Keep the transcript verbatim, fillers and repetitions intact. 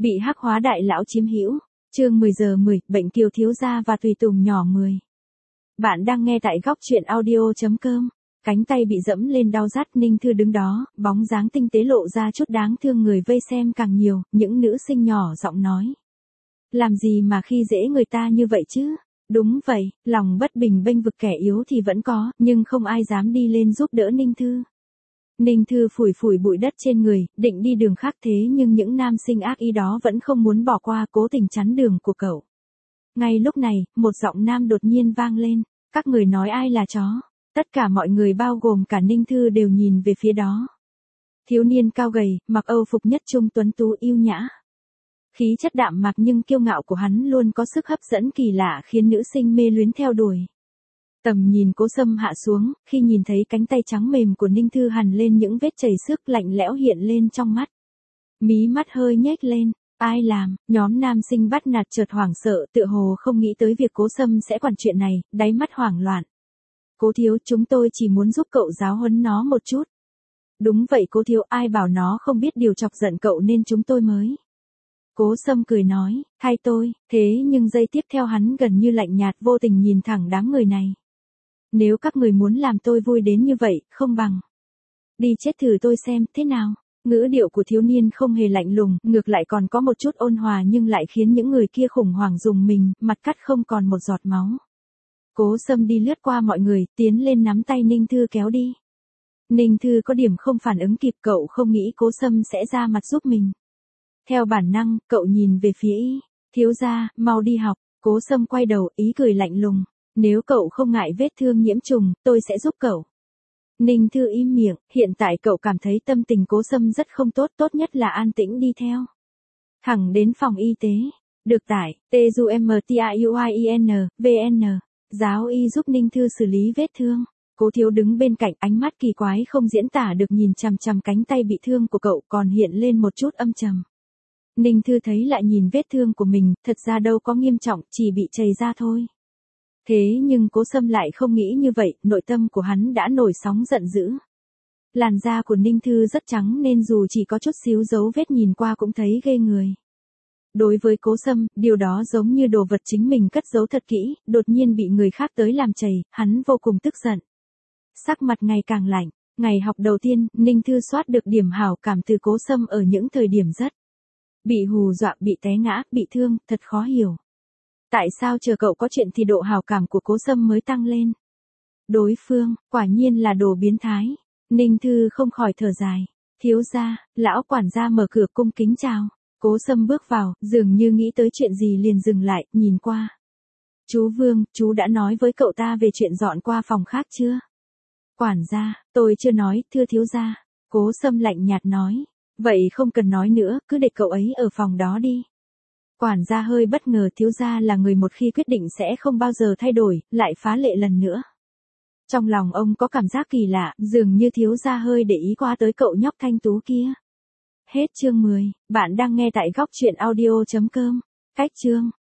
Bị hắc hóa đại lão chiếm hữu. Chương mười giờ mười, bệnh kiều thiếu gia và tùy tùng nhỏ mười. Bạn đang nghe tại góc truyện audio chấm com. Cánh tay bị dẫm lên đau rát, Ninh Thư đứng đó, bóng dáng tinh tế lộ ra chút đáng thương, người vây xem càng nhiều, những nữ sinh nhỏ giọng nói. Làm gì mà khi dễ người ta như vậy chứ? Đúng vậy, lòng bất bình bênh vực kẻ yếu thì vẫn có, nhưng không ai dám đi lên giúp đỡ Ninh Thư. Ninh Thư phủi phủi bụi đất trên người, định đi đường khác, thế nhưng những nam sinh ác ý đó vẫn không muốn bỏ qua, cố tình chắn đường của cậu. Ngay lúc này, một giọng nam đột nhiên vang lên. Các người nói ai là chó? Tất cả mọi người bao gồm cả Ninh Thư đều nhìn về phía đó. Thiếu niên cao gầy, mặc âu phục nhất trung tuấn tú yêu nhã. Khí chất đạm mạc nhưng kiêu ngạo của hắn luôn có sức hấp dẫn kỳ lạ, khiến nữ sinh mê luyến theo đuổi. Tầm nhìn Cố Sâm hạ xuống, khi nhìn thấy cánh tay trắng mềm của Ninh Thư hằn lên những vết chảy xước, lạnh lẽo hiện lên trong mắt. Mí mắt hơi nhếch lên. Ai làm? Nhóm nam sinh bắt nạt chợt hoảng sợ, tựa hồ không nghĩ tới việc Cố Sâm sẽ quản chuyện này, đáy mắt hoảng loạn. Cố thiếu, chúng tôi chỉ muốn giúp cậu giáo huấn nó một chút. Đúng vậy cố thiếu, ai bảo nó không biết điều chọc giận cậu nên chúng tôi mới. Cố Sâm cười nói, thay tôi, thế nhưng giây tiếp theo hắn gần như lạnh nhạt, vô tình nhìn thẳng đám người này. Nếu các người muốn làm tôi vui đến như vậy, không bằng đi chết thử tôi xem, thế nào? Ngữ điệu của thiếu niên không hề lạnh lùng, ngược lại còn có một chút ôn hòa, nhưng lại khiến những người kia khủng hoảng rùng mình, mặt cắt không còn một giọt máu. Cố Sâm đi lướt qua mọi người, tiến lên nắm tay Ninh Thư kéo đi. Ninh Thư có điểm không phản ứng kịp, cậu không nghĩ Cố Sâm sẽ ra mặt giúp mình. Theo bản năng, cậu nhìn về phía y. Thiếu gia, mau đi học. Cố Sâm quay đầu, ý cười lạnh lùng. Nếu cậu không ngại vết thương nhiễm trùng, tôi sẽ giúp cậu. Ninh Thư im miệng, hiện tại cậu cảm thấy tâm tình Cố Sâm rất không tốt, tốt nhất là an tĩnh đi theo. Thẳng đến phòng y tế. Được tải, T U M T I U I E N, V N. Giáo y giúp Ninh Thư xử lý vết thương. Cố thiếu đứng bên cạnh, ánh mắt kỳ quái không diễn tả được nhìn chằm chằm cánh tay bị thương của cậu, còn hiện lên một chút âm trầm. Ninh Thư thấy lại nhìn vết thương của mình, thật ra đâu có nghiêm trọng, chỉ bị chảy ra thôi. Thế nhưng Cố Sâm lại không nghĩ như vậy, nội tâm của hắn đã nổi sóng giận dữ. Làn da của Ninh Thư rất trắng nên dù chỉ có chút xíu dấu vết nhìn qua cũng thấy ghê người. Đối với Cố Sâm, điều đó giống như đồ vật chính mình cất giấu thật kỹ, đột nhiên bị người khác tới làm chảy, hắn vô cùng tức giận. Sắc mặt ngày càng lạnh, ngày học đầu tiên, Ninh Thư soát được điểm hảo cảm từ Cố Sâm ở những thời điểm rất bị hù dọa, bị té ngã, bị thương, thật khó hiểu. Tại sao chờ cậu có chuyện thì độ hảo cảm của Cố Sâm mới tăng lên? Đối phương, quả nhiên là đồ biến thái. Ninh Thư không khỏi thở dài. Thiếu gia, lão quản gia mở cửa cung kính chào. Cố Sâm bước vào, dường như nghĩ tới chuyện gì liền dừng lại, nhìn qua. Chú Vương, chú đã nói với cậu ta về chuyện dọn qua phòng khác chưa? Quản gia, tôi chưa nói, thưa thiếu gia. Cố Sâm lạnh nhạt nói. Vậy không cần nói nữa, cứ để cậu ấy ở phòng đó đi. Quản gia hơi bất ngờ, thiếu gia là người một khi quyết định sẽ không bao giờ thay đổi, lại phá lệ lần nữa. Trong lòng ông có cảm giác kỳ lạ, dường như thiếu gia hơi để ý qua tới cậu nhóc thanh tú kia. Hết chương mười, bạn đang nghe tại góc truyện audio chấm com. Cách chương.